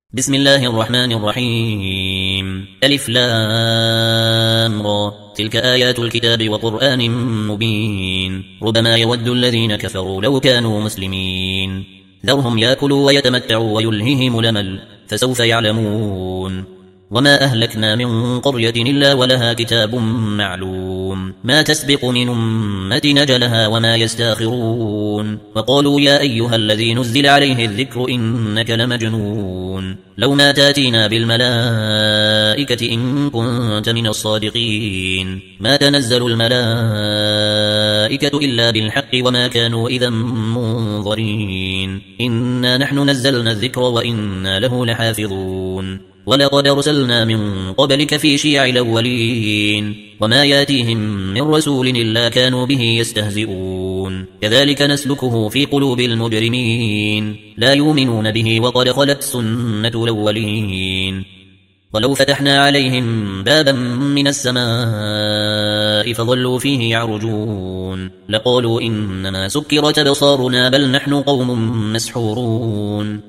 بسم الله الرحمن الرحيم ألف لام را تلك آيات الكتاب وقرآن مبين ربما يود الذين كفروا لو كانوا مسلمين ذرهم يأكلوا ويتمتعوا ويلههم الأمل فسوف يعلمون وما أهلكنا من قرية إلا ولها كتاب معلوم ما تسبق من أمة أجلها وما يستاخرون وقالوا يا أيها الذي نزل عليه الذكر إنك لمجنون لو ما تاتينا بالملائكة إن كنت من الصادقين ما تنزل الملائكة إلا بالحق وما كانوا إذا منظرين إنا نحن نزلنا الذكر وإنا له لحافظون ولقد أرسلنا من قبلك في شيع الأولين وما ياتيهم من رسول إلا كانوا به يستهزئون كذلك نسلكه في قلوب المجرمين لا يؤمنون به وقد خلت سنة الأولين ولو فتحنا عليهم بابا من السماء فظلوا فيه يعرجون لقالوا إنما سكرت أبصارنا بل نحن قوم مسحورون